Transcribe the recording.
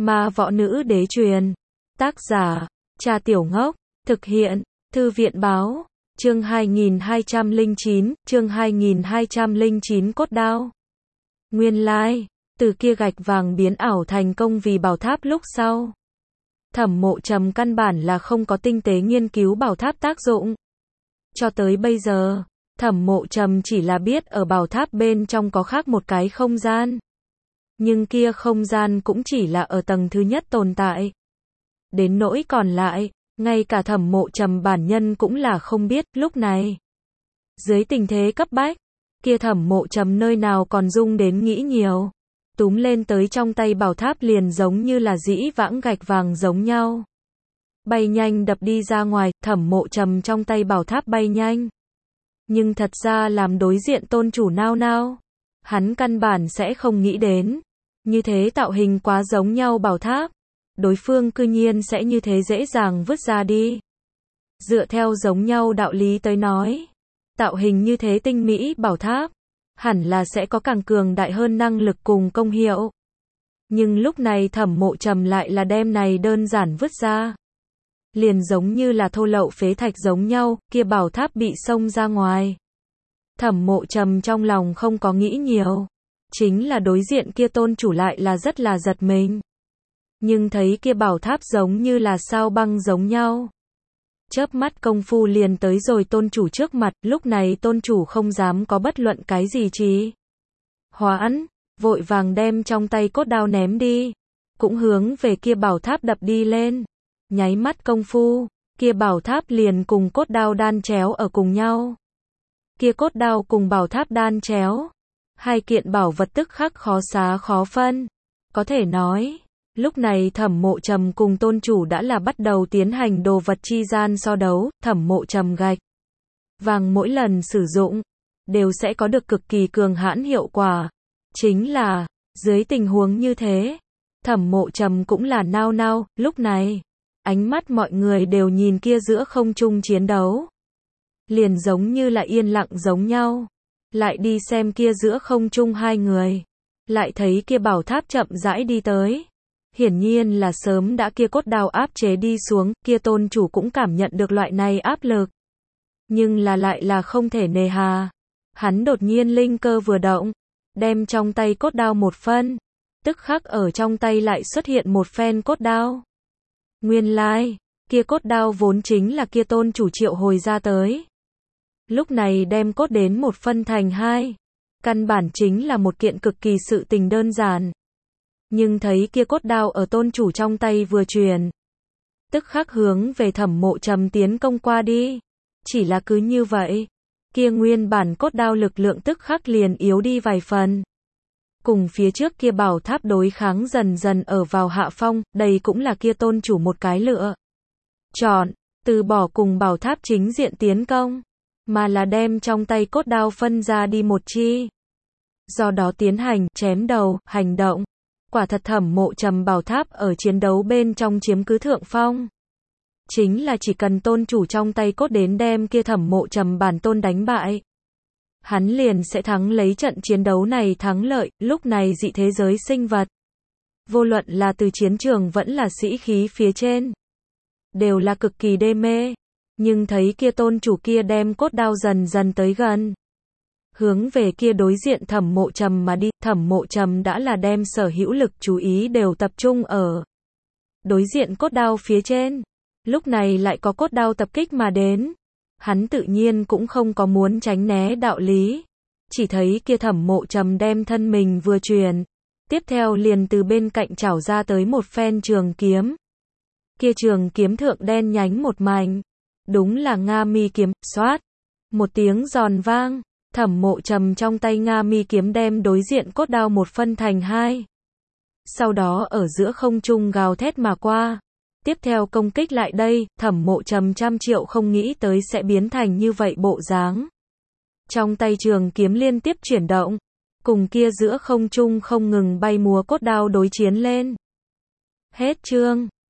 Ma võ nữ đế truyền. Tác giả, Cha Tiểu Ngốc. Thực hiện, Thư viện báo. Chương 2209, chương 2209 cốt đao. Nguyên lai, từ kia gạch vàng biến ảo thành công vì bảo tháp lúc sau. Thẩm Mộ Trầm căn bản là không có tinh tế nghiên cứu bảo tháp tác dụng. Cho tới bây giờ, Thẩm Mộ Trầm chỉ là biết ở bảo tháp bên trong có khác một cái không gian. Nhưng kia không gian cũng chỉ là ở tầng thứ nhất tồn tại. Đến nỗi còn lại, ngay cả Thẩm Mộ Trầm bản nhân cũng là không biết. Lúc này, dưới tình thế cấp bách, kia Thẩm Mộ Trầm nơi nào còn dung đến nghĩ nhiều. Túm lên tới trong tay bảo tháp liền giống như là dĩ vãng gạch vàng giống nhau. Bay nhanh đập đi ra ngoài. Thẩm Mộ Trầm trong tay bảo tháp bay nhanh. Nhưng thật ra làm đối diện tôn chủ nao nao. Hắn căn bản sẽ không nghĩ đến. Như thế tạo hình quá giống nhau bảo tháp. Đối phương cư nhiên sẽ như thế dễ dàng vứt ra đi. Dựa theo giống nhau đạo lý tới nói. Tạo hình như thế tinh mỹ bảo tháp. Hẳn là sẽ có càng cường đại hơn năng lực cùng công hiệu. Nhưng lúc này Thẩm Mộ Trầm lại là đem này đơn giản vứt ra. Liền giống như là thô lậu phế thạch giống nhau, kia bảo tháp bị xông ra ngoài. Thẩm Mộ Trầm trong lòng không có nghĩ nhiều. Chính là đối diện kia tôn chủ lại là rất là giật mình. Nhưng thấy kia bảo tháp giống như là sao băng giống nhau. Chớp mắt công phu liền tới rồi tôn chủ trước mặt. Lúc này tôn chủ không dám có bất luận cái gì trì hoãn, vội vàng đem trong tay cốt đao ném đi. Cũng hướng về kia bảo tháp đập đi lên. Nháy mắt công phu, kia bảo tháp liền cùng cốt đao đan chéo ở cùng nhau. Kia cốt đao cùng bảo tháp đan chéo. Hai kiện bảo vật tức khắc khó xá khó phân. Có thể nói, lúc này Thẩm Mộ Trầm cùng tôn chủ đã là bắt đầu tiến hành đồ vật chi gian so đấu. Thẩm Mộ Trầm gạch vàng mỗi lần sử dụng, đều sẽ có được cực kỳ cường hãn hiệu quả. Chính là, dưới tình huống như thế, Thẩm Mộ Trầm cũng là nao nao. Lúc này, ánh mắt mọi người đều nhìn kia giữa không trung chiến đấu. Liền giống như là yên lặng giống nhau. Lại đi xem kia giữa không trung hai người. Lại thấy kia bảo tháp chậm rãi đi tới. Hiển nhiên là sớm đã kia cốt đao áp chế đi xuống. Kia tôn chủ cũng cảm nhận được loại này áp lực. Nhưng là lại là không thể nề hà. Hắn đột nhiên linh cơ vừa động. Đem trong tay cốt đao một phân. Tức khắc ở trong tay lại xuất hiện một phen cốt đao. Nguyên lai, kia cốt đao vốn chính là kia tôn chủ triệu hồi ra tới. Lúc này đem cốt đến một phân thành hai. Căn bản chính là một kiện cực kỳ sự tình đơn giản. Nhưng thấy kia cốt đao ở tôn chủ trong tay vừa truyền. Tức khắc hướng về Thẩm Mộ Trầm tiến công qua đi. Chỉ là cứ như vậy. Kia nguyên bản cốt đao lực lượng tức khắc liền yếu đi vài phần. Cùng phía trước kia bảo tháp đối kháng dần dần ở vào hạ phong. Đây cũng là kia tôn chủ một cái lựa chọn. Từ bỏ cùng bảo tháp chính diện tiến công. Mà là đem trong tay cốt đao phân ra đi một chi. Do đó tiến hành chém đầu, hành động. Quả thật Thẩm Mộ Trầm bảo tháp ở chiến đấu bên trong chiếm cứ thượng phong. Chính là chỉ cần tôn chủ trong tay cốt đến đem kia Thẩm Mộ Trầm bản tôn đánh bại. Hắn liền sẽ thắng lấy trận chiến đấu này thắng lợi. Lúc này dị thế giới sinh vật. Vô luận là từ chiến trường vẫn là sĩ khí phía trên. Đều là cực kỳ đê mê. Nhưng thấy kia tôn chủ kia đem cốt đao dần dần tới gần. Hướng về kia đối diện Thẩm Mộ Trầm mà đi. Thẩm Mộ Trầm đã là đem sở hữu lực chú ý đều tập trung ở đối diện cốt đao phía trên. Lúc này lại có cốt đao tập kích mà đến. Hắn tự nhiên cũng không có muốn tránh né đạo lý. Chỉ thấy kia Thẩm Mộ Trầm đem thân mình vừa truyền. Tiếp theo liền từ bên cạnh chảo ra tới một phen trường kiếm. Kia trường kiếm thượng đen nhánh một mảnh. Đúng là Nga Mi kiếm. Xoát. Một tiếng giòn vang. Thẩm Mộ Trầm trong tay Nga Mi kiếm đem đối diện cốt đao một phân thành hai. Sau đó ở giữa không trung gào thét mà qua. Tiếp theo công kích lại đây. Thẩm Mộ Trầm trăm triệu không nghĩ tới sẽ biến thành như vậy bộ dáng. Trong tay trường kiếm liên tiếp chuyển động. Cùng kia giữa không trung không ngừng bay múa cốt đao đối chiến lên. Hết chương.